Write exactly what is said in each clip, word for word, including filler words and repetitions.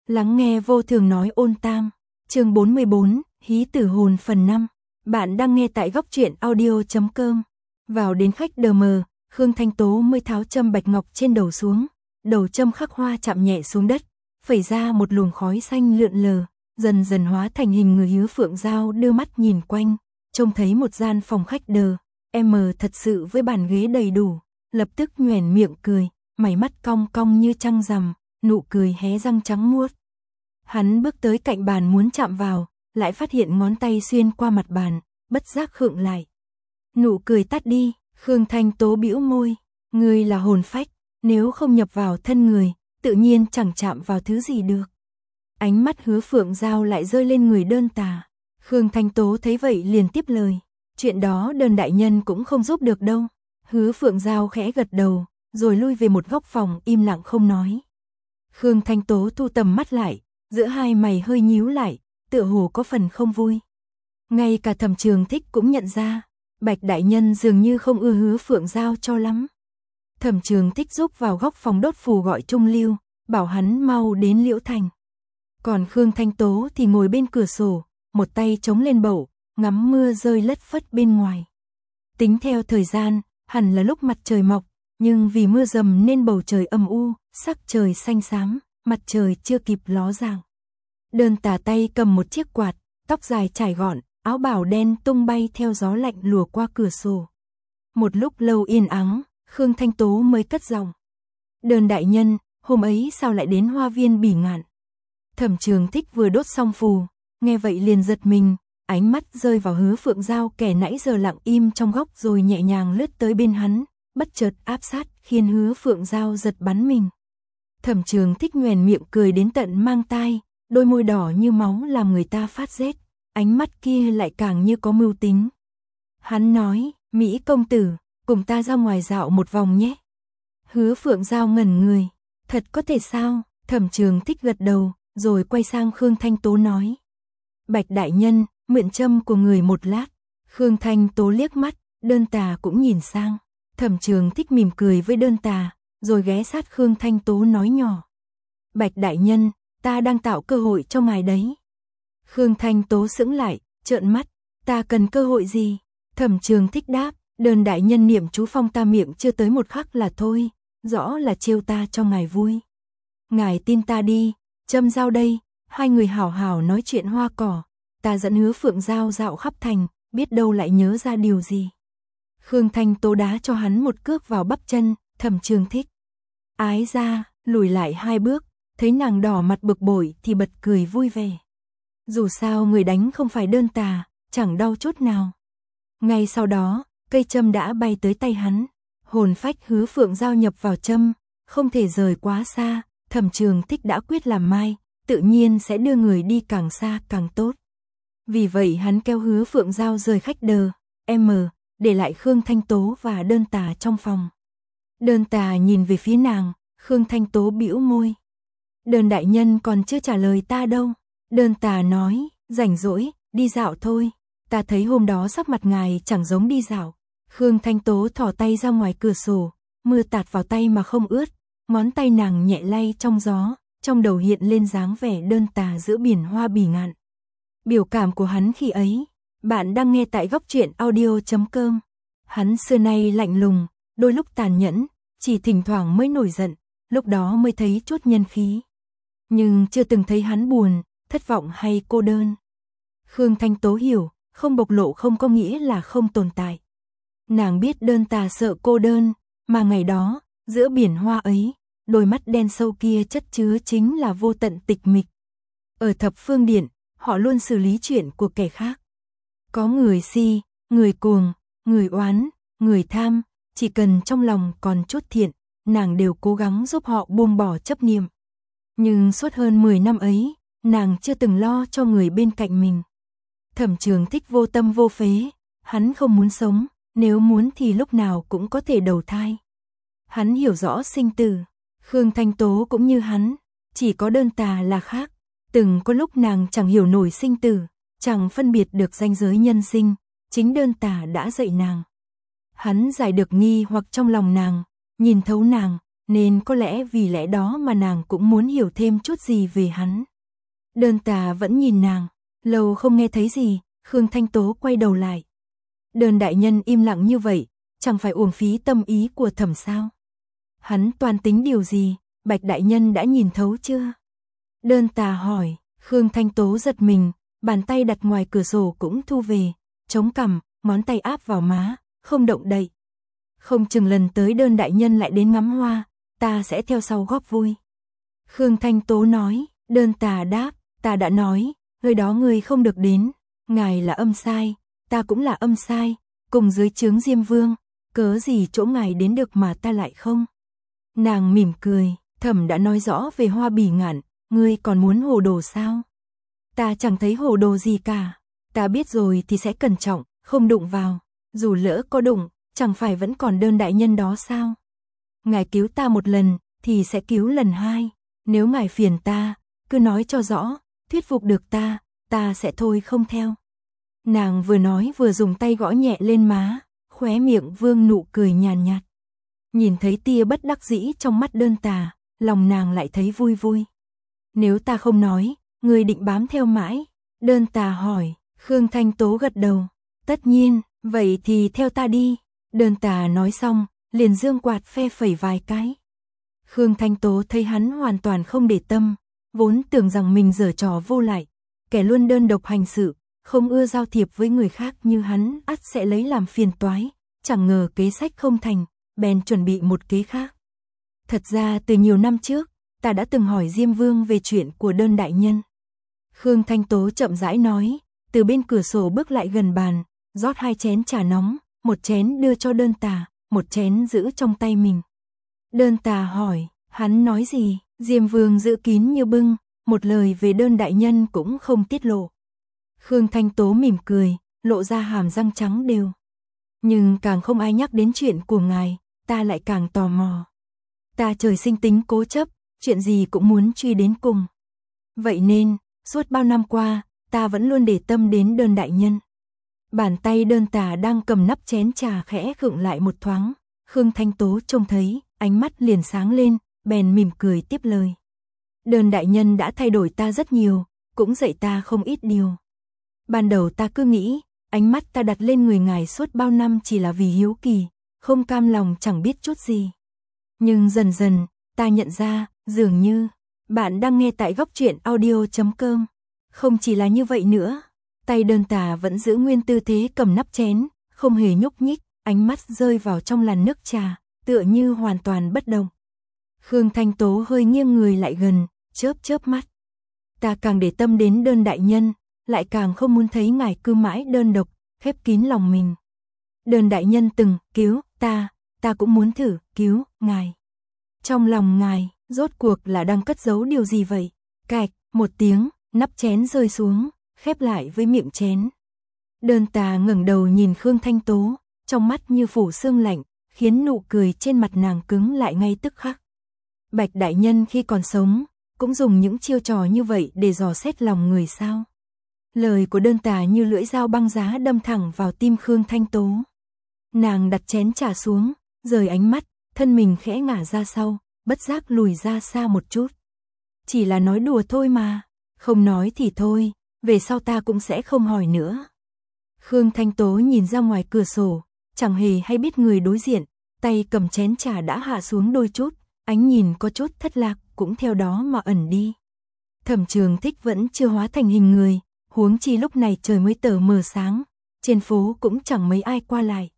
Lắng nghe vô thường nói ôn tam, chương bốn mươi bốn, Hí tử hồn phần năm. Bạn đang nghe tại góc truyện audio chấm com. Vào đến khách đờ mờ, Khương Thanh Tố mới tháo châm bạch ngọc trên đầu xuống, đầu châm khắc hoa chạm nhẹ xuống đất, phẩy ra một luồng khói xanh lượn lờ, dần dần hóa thành hình người Hứa Phượng Dao đưa mắt nhìn quanh, trông thấy một gian phòng khách đờ, em thật sự với bàn ghế đầy đủ, lập tức nhoẻn miệng cười, mày mắt cong cong như trăng rằm, nụ cười hé răng trắng muốt. Hắn bước tới cạnh bàn muốn chạm vào, lại phát hiện ngón tay xuyên qua mặt bàn, bất giác khựng lại. Nụ cười tắt đi, Khương Thanh Tố bĩu môi, ngươi là hồn phách, nếu không nhập vào thân người, tự nhiên chẳng chạm vào thứ gì được. Ánh mắt Hứa Phượng Dao lại rơi lên người Đơn Tà. Khương Thanh Tố thấy vậy liền tiếp lời, chuyện đó Đơn đại nhân cũng không giúp được đâu. Hứa Phượng Dao khẽ gật đầu, rồi lui về một góc phòng im lặng không nói. Khương Thanh Tố thu tầm mắt lại, giữa hai mày hơi nhíu lại, tựa hồ có phần không vui. Ngay cả Thẩm Trường Thích cũng nhận ra, Bạch đại nhân dường như không ưa Hứa Phượng Dao cho lắm. Thẩm Trường Thích giúp vào góc phòng đốt phù gọi Trung Lưu, bảo hắn mau đến Liễu Thành. Còn Khương Thanh Tố thì ngồi bên cửa sổ, một tay chống lên bậu, ngắm mưa rơi lất phất bên ngoài. Tính theo thời gian, hẳn là lúc mặt trời mọc, nhưng vì mưa dầm nên bầu trời âm u, sắc trời xanh xám, mặt trời chưa kịp ló dạng. Đơn Tà tay cầm một chiếc quạt, tóc dài trải gọn, áo bào đen tung bay theo gió lạnh lùa qua cửa sổ. Một lúc lâu yên ắng, Khương Thanh Tố mới cất giọng. Đơn đại nhân, hôm ấy sao lại đến Hoa Viên Bỉ Ngạn? Thẩm Trường Thích vừa đốt xong phù, nghe vậy liền giật mình, ánh mắt rơi vào Hứa Phượng Dao kẻ nãy giờ lặng im trong góc rồi nhẹ nhàng lướt tới bên hắn, bất chợt áp sát khiến Hứa Phượng Dao giật bắn mình. Thẩm Trường Thích nhoẻn miệng cười đến tận mang tai, đôi môi đỏ như máu làm người ta phát rét, ánh mắt kia lại càng như có mưu tính. Hắn nói, Mỹ công tử, cùng ta ra ngoài dạo một vòng nhé. Hứa Phượng Dao ngẩn người, thật có thể sao? Thẩm Trường Thích gật đầu, rồi quay sang Khương Thanh Tố nói. Bạch đại nhân, mượn châm của người một lát. Khương Thanh Tố liếc mắt, Đơn Tà cũng nhìn sang. Thẩm Trường Thích mỉm cười với Đơn Tà, rồi ghé sát Khương Thanh Tố nói nhỏ. Bạch đại nhân, ta đang tạo cơ hội cho ngài đấy. Khương Thanh Tố sững lại, trợn mắt, ta cần cơ hội gì? Thẩm Trường Thích đáp, Đơn đại nhân niệm chú phong ta miệng chưa tới một khắc là thôi, rõ là trêu ta cho ngài vui. Ngài tin ta đi, châm dao đây, hai người hảo hảo nói chuyện hoa cỏ, ta dẫn Hứa Phượng Dao dạo khắp thành, biết đâu lại nhớ ra điều gì. Khương Thanh Tố đá cho hắn một cước vào bắp chân, Thẩm Trường Thích. Ái ra, lùi lại hai bước, thấy nàng đỏ mặt bực bội thì bật cười vui vẻ. Dù sao người đánh không phải Đơn Tà, chẳng đau chút nào. Ngay sau đó, cây châm đã bay tới tay hắn, hồn phách Hứa Phượng Dao nhập vào châm, không thể rời quá xa, Thẩm Trường Thích đã quyết làm mai, tự nhiên sẽ đưa người đi càng xa càng tốt. Vì vậy hắn kéo Hứa Phượng Dao rời khách đờ, em, để lại Khương Thanh Tố và Đơn Tà trong phòng. Đơn Tà nhìn về phía nàng, Khương Thanh Tố bĩu môi. Đơn đại nhân còn chưa trả lời ta đâu. Đơn Tà nói, rảnh rỗi, đi dạo thôi. Ta thấy hôm đó sắc mặt ngài chẳng giống đi dạo. Khương Thanh Tố thỏ tay ra ngoài cửa sổ, mưa tạt vào tay mà không ướt, ngón tay nàng nhẹ lay trong gió, trong đầu hiện lên dáng vẻ Đơn Tà giữa biển Hoa Bỉ Ngạn. Biểu cảm của hắn khi ấy, bạn đang nghe tại góc truyện audio chấm com. Hắn xưa nay lạnh lùng, đôi lúc tàn nhẫn, chỉ thỉnh thoảng mới nổi giận, lúc đó mới thấy chút nhân khí. Nhưng chưa từng thấy hắn buồn, thất vọng hay cô đơn. Khương Thanh Tố hiểu, không bộc lộ không có nghĩa là không tồn tại. Nàng biết Đơn Tà sợ cô đơn, mà ngày đó, giữa biển hoa ấy, đôi mắt đen sâu kia chất chứa chính là vô tận tịch mịch. Ở Thập Phương Điện, họ luôn xử lý chuyện của kẻ khác. Có người si, người cuồng, người oán, người tham, chỉ cần trong lòng còn chút thiện, nàng đều cố gắng giúp họ buông bỏ chấp niệm. Nhưng suốt hơn mười năm ấy, nàng chưa từng lo cho người bên cạnh mình. Thẩm Trường Thích vô tâm vô phế, hắn không muốn sống, nếu muốn thì lúc nào cũng có thể đầu thai. Hắn hiểu rõ sinh tử, Khương Thanh Tố cũng như hắn, chỉ có Đơn Tà là khác. Từng có lúc nàng chẳng hiểu nổi sinh tử, chẳng phân biệt được ranh giới nhân sinh, chính Đơn Tà đã dạy nàng. Hắn giải được nghi hoặc trong lòng nàng, nhìn thấu nàng, nên có lẽ vì lẽ đó mà nàng cũng muốn hiểu thêm chút gì về hắn. Đơn Tà vẫn nhìn nàng, lâu không nghe thấy gì, Khương Thanh Tố quay đầu lại. Đơn đại nhân im lặng như vậy, chẳng phải uổng phí tâm ý của Thẩm sao? Hắn toan tính điều gì, Bạch đại nhân đã nhìn thấu chưa? Đơn Tà hỏi. Khương Thanh Tố giật mình, bàn tay đặt ngoài cửa sổ cũng thu về, chống cằm, ngón tay áp vào má, không động đậy. Không chừng lần tới Đơn đại nhân lại đến ngắm hoa, ta sẽ theo sau góp vui. Khương Thanh Tố nói. Đơn Tà đáp, ta đã nói, nơi đó người không được đến, ngài là âm sai, ta cũng là âm sai, cùng dưới trướng Diêm Vương, cớ gì chỗ ngài đến được mà ta lại không? Nàng mỉm cười, Thẩm đã nói rõ về Hoa Bỉ Ngạn, ngươi còn muốn hồ đồ sao? Ta chẳng thấy hồ đồ gì cả, ta biết rồi thì sẽ cẩn trọng, không đụng vào, dù lỡ có đụng, chẳng phải vẫn còn Đơn đại nhân đó sao? Ngài cứu ta một lần, thì sẽ cứu lần hai, nếu ngài phiền ta, cứ nói cho rõ, thuyết phục được ta, ta sẽ thôi không theo. Nàng vừa nói vừa dùng tay gõ nhẹ lên má, khóe miệng vương nụ cười nhàn nhạt. Nhìn thấy tia bất đắc dĩ trong mắt Đơn Tà, lòng nàng lại thấy vui vui. Nếu ta không nói, người định bám theo mãi? Đơn Tà hỏi. Khương Thanh Tố gật đầu. Tất nhiên, vậy thì theo ta đi. Đơn Tà nói xong, liền giương quạt phe phẩy vài cái. Khương Thanh Tố thấy hắn hoàn toàn không để tâm, vốn tưởng rằng mình giở trò vô lại, kẻ luôn đơn độc hành sự, không ưa giao thiệp với người khác như hắn, ắt sẽ lấy làm phiền toái, chẳng ngờ kế sách không thành, bèn chuẩn bị một kế khác. Thật ra từ nhiều năm trước, ta đã từng hỏi Diêm Vương về chuyện của Đơn đại nhân. Khương Thanh Tố chậm rãi nói, từ bên cửa sổ bước lại gần bàn, rót hai chén trà nóng, một chén đưa cho Đơn Tà, một chén giữ trong tay mình. Đơn Tà hỏi, hắn nói gì? Diêm Vương giữ kín như bưng, một lời về Đơn đại nhân cũng không tiết lộ. Khương Thanh Tố mỉm cười, lộ ra hàm răng trắng đều. Nhưng càng không ai nhắc đến chuyện của ngài, ta lại càng tò mò. Ta trời sinh tính cố chấp, chuyện gì cũng muốn truy đến cùng. Vậy nên, suốt bao năm qua, ta vẫn luôn để tâm đến Đơn đại nhân. Bàn tay Đơn Tà đang cầm nắp chén trà khẽ khựng lại một thoáng. Khương Thanh Tố trông thấy, ánh mắt liền sáng lên, bèn mỉm cười tiếp lời. Đơn đại nhân đã thay đổi ta rất nhiều, cũng dạy ta không ít điều. Ban đầu ta cứ nghĩ, ánh mắt ta đặt lên người ngài suốt bao năm chỉ là vì hiếu kỳ, không cam lòng chẳng biết chút gì. Nhưng dần dần, ta nhận ra, dường như, bạn đang nghe tại góc truyện audio chấm com. Không chỉ là như vậy nữa, tay Đơn Tà vẫn giữ nguyên tư thế cầm nắp chén, không hề nhúc nhích, ánh mắt rơi vào trong làn nước trà, tựa như hoàn toàn bất động. Khương Thanh Tố hơi nghiêng người lại gần, chớp chớp mắt. Ta càng để tâm đến Đơn đại nhân, lại càng không muốn thấy ngài cứ mãi đơn độc, khép kín lòng mình. Đơn đại nhân từng cứu ta, ta cũng muốn thử cứu ngài. Trong lòng ngài, rốt cuộc là đang cất giấu điều gì vậy? Cạch, một tiếng, nắp chén rơi xuống, khép lại với miệng chén. Đơn Tà ngẩng đầu nhìn Khương Thanh Tố, trong mắt như phủ sương lạnh, khiến nụ cười trên mặt nàng cứng lại ngay tức khắc. Bạch đại nhân khi còn sống, cũng dùng những chiêu trò như vậy để dò xét lòng người sao? Lời của Đơn Tà như lưỡi dao băng giá đâm thẳng vào tim Khương Thanh Tố. Nàng đặt chén trà xuống, rời ánh mắt, thân mình khẽ ngả ra sau, bất giác lùi ra xa một chút. Chỉ là nói đùa thôi mà, không nói thì thôi, về sau ta cũng sẽ không hỏi nữa. Khương Thanh Tố nhìn ra ngoài cửa sổ, chẳng hề hay biết người đối diện, tay cầm chén trà đã hạ xuống đôi chút, ánh nhìn có chút thất lạc, cũng theo đó mà ẩn đi. Thẩm Trường Thích vẫn chưa hóa thành hình người, huống chi lúc này trời mới tờ mờ sáng, trên phố cũng chẳng mấy ai qua lại.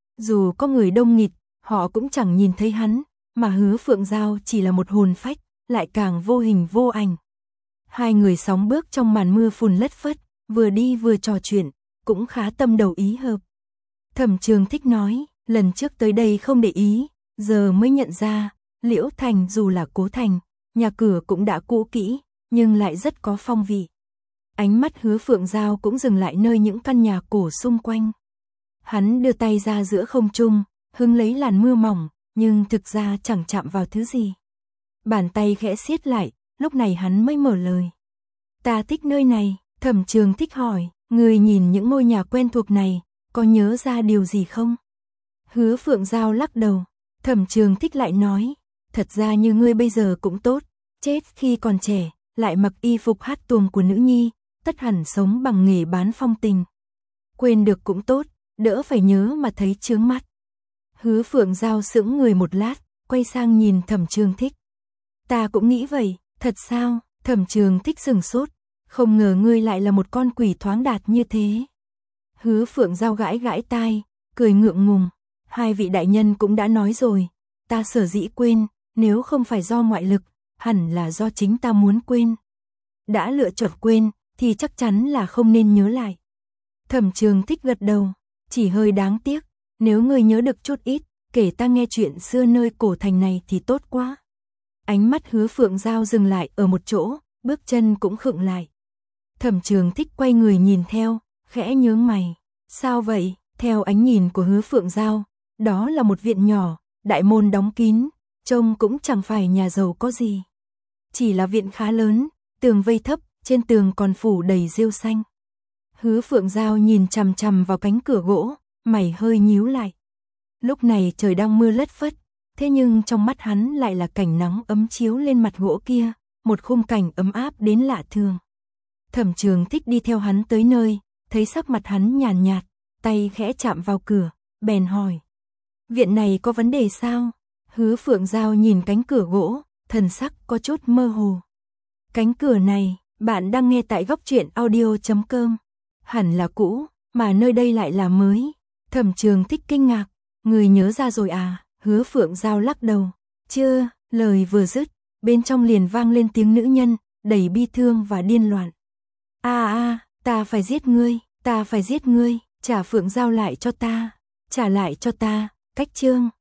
Dù có người đông nghịt, họ cũng chẳng nhìn thấy hắn, mà Hứa Phượng Giao chỉ là một hồn phách, lại càng vô hình vô ảnh. Hai người sóng bước trong màn mưa phùn lất phất, vừa đi vừa trò chuyện, cũng khá tâm đầu ý hợp. Thẩm Trường Thích nói, lần trước tới đây không để ý, giờ mới nhận ra, Liễu Thành dù là cố thành, nhà cửa cũng đã cũ kỹ, nhưng lại rất có phong vị. Ánh mắt Hứa Phượng Giao cũng dừng lại nơi những căn nhà cổ xung quanh. Hắn đưa tay ra giữa không trung, hứng lấy làn mưa mỏng, nhưng thực ra chẳng chạm vào thứ gì. Bàn tay khẽ siết lại, lúc này hắn mới mở lời. Ta thích nơi này. Thẩm Trường Thích hỏi, người nhìn những ngôi nhà quen thuộc này, có nhớ ra điều gì không? Hứa Phượng Giao lắc đầu. Thẩm Trường Thích lại nói, thật ra như ngươi bây giờ cũng tốt, chết khi còn trẻ, lại mặc y phục hát tuồng của nữ nhi, tất hẳn sống bằng nghề bán phong tình. Quên được cũng tốt, đỡ phải nhớ mà thấy chướng mắt. Hứa Phượng Giao sững người một lát, quay sang nhìn Thẩm Trường Thích. Ta cũng nghĩ vậy, thật sao? Thẩm Trường Thích sừng sốt, không ngờ ngươi lại là một con quỷ thoáng đạt như thế. Hứa Phượng Giao gãi gãi tai, cười ngượng ngùng, hai vị đại nhân cũng đã nói rồi, ta sở dĩ quên, nếu không phải do ngoại lực, hẳn là do chính ta muốn quên. Đã lựa chọn quên, thì chắc chắn là không nên nhớ lại. Thẩm Trường Thích gật đầu, chỉ hơi đáng tiếc, nếu ngươi nhớ được chút ít, kể ta nghe chuyện xưa nơi cổ thành này thì tốt quá. Ánh mắt Hứa Phượng Giao dừng lại ở một chỗ, bước chân cũng khựng lại. Thẩm Trường Thích quay người nhìn theo, khẽ nhướng mày. Sao vậy? Theo ánh nhìn của Hứa Phượng Giao, đó là một viện nhỏ, đại môn đóng kín, trông cũng chẳng phải nhà giàu có gì. Chỉ là viện khá lớn, tường vây thấp, trên tường còn phủ đầy rêu xanh. Hứa Phượng Giao nhìn chằm chằm vào cánh cửa gỗ, mày hơi nhíu lại. Lúc này trời đang mưa lất phất, thế nhưng trong mắt hắn lại là cảnh nắng ấm chiếu lên mặt gỗ kia, một khung cảnh ấm áp đến lạ thường. Thẩm Trường Thích đi theo hắn tới nơi, thấy sắc mặt hắn nhàn nhạt, tay khẽ chạm vào cửa, bèn hỏi. Viện này có vấn đề sao? Hứa Phượng Giao nhìn cánh cửa gỗ, thần sắc có chút mơ hồ. Cánh cửa này, bạn đang nghe tại góc truyện audio chấm com. Hẳn là cũ, mà nơi đây lại là mới. Thẩm Trường Thích kinh ngạc, người nhớ ra rồi à? Hứa Phượng Giao lắc đầu. Chưa, lời vừa dứt, bên trong liền vang lên tiếng nữ nhân, đầy bi thương và điên loạn. A a, ta phải giết ngươi, ta phải giết ngươi, trả Phượng Giao lại cho ta, trả lại cho ta. Cách chương